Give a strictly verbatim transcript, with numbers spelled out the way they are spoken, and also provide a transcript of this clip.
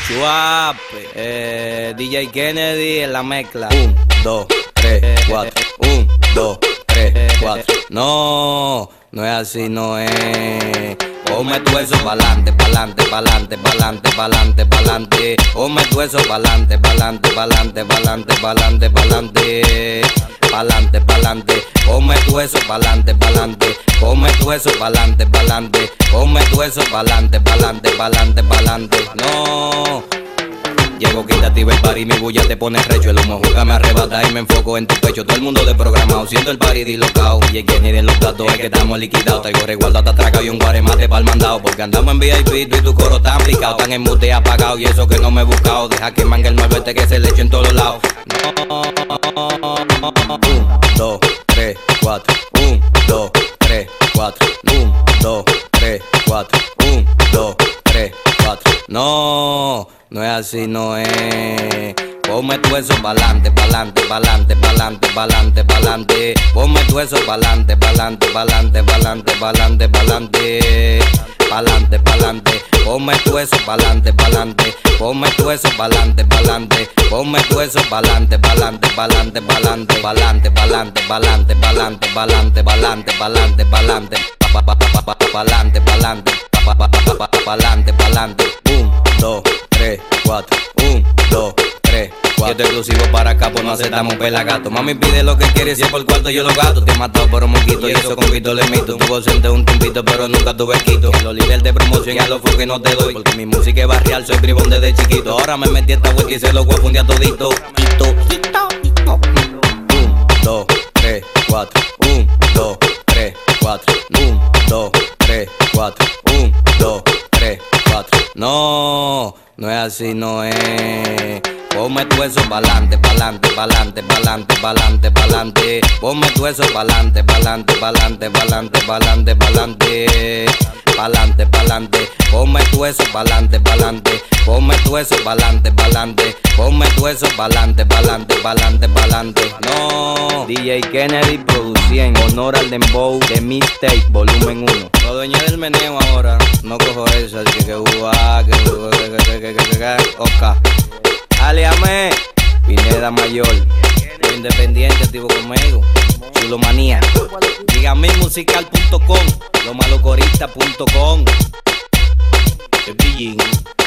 Chuape, eh, D J Kennedy en la mezcla. Un, dos, tres, cuatro. Un, dos, tres, cuatro. No, no es así, no es. Ponme tú eso pa'lante, pa'lante, pa'lante, pa'lante, pa'lante, pa'lante. Ponme tú eso pa'lante, pa'lante, pa'lante, pa'lante, pa'lante, pa'lante. Pa'lante, pa'lante. Ponme tú eso pa'lante, pa'lante. Ponme tú eso pa'lante, pa'lante. Ponme tú eso pa'lante, pa'lante, pa'lante, pa'lante. No. Llego quitativa el party, mi bulla te pone recho. El humo juega, me arrebata y me enfoco en tu pecho. Todo el mundo desprogramado, siento el party dislocado. Y es que ni de los datos es que estamos liquidados. Traigo resguardo hasta atracado y un guaremate pa'l mandado. Porque andamos en V I P, tú y tu coro tan picado. Tan en mute apagado y eso que no me he buscado. Deja que mangue el malvete que se le eche en todos lados. No. Un, dos, tres, cuatro. Un, dos, tres, cuatro. Un, dos, tres, cuatro. Un, dos, tres, cuatro. No. No es así, no es. Ponme tú eso pa'lante, pa'lante, pa'lante, pa'lante, pa'lante, pa'lante. Ponme tú eso pa'lante, pa'lante, pa'lante, pa'lante, pa'lante, pa'lante. Pa'lante, pa'lante. Ponme tú eso pa'lante, pa'lante. Ponme tú eso pa'lante, pa'lante. Ponme tú eso pa'lante, pa'lante, pa'lante, pa'lante, pa'lante, pa'lante, pa'lante, pa'lante, pa'lante, pa'lante, pa'lante, pa'lante, pa'lante, pa'lante, pa'lante, pa'lante. Un, dos, tres, cuatro. Un, dos, tres, cuatro. Esto es exclusivo para acá, pues no aceptamos pelagato. Mami pide lo que quiere, si es por cuarto yo lo gato. Te he matado por un moquito y eso con quito le mito. Tuvo ausente un tiempito, pero nunca tuve quito. Los líderes de promoción ya lo fue que no te doy. Porque mi música es barrial, soy bribón desde chiquito. Ahora me metí esta vuelta y se lo voy a fundir todito. Quito, quito, quito. Un, dos, tres, cuatro. Un, dos, tres, cuatro. Un, dos, tres, cuatro. Un, dos, tres, cuatro. No, no es así, no es. Ponme tú eso pa'lante, pa'lante, pa'lante, pa'lante, pa'lante, pa'lante. Ponme tú eso pa'lante, pa'lante, pa'lante, pa'lante, pa'lante, pa'lante. Pa'lante, pa'lante. Ponme tú eso pa'lante, pa'lante. Ponme tú eso pa'lante, pa'lante. Ponme tú eso pa'lante, pa'lante, pa'lante, pa'lante. No. D J Kennedy producía en honor al dembow de Mixtape volumen uno. Lo dueño del meneo ahora, no cojo eso, así que que uva, que que que que que que oca. Aliame, Pineda Mayor, lo independiente, activo conmigo, Chulomanía, dígame musical punto com, lomalocorista punto com, el pillín.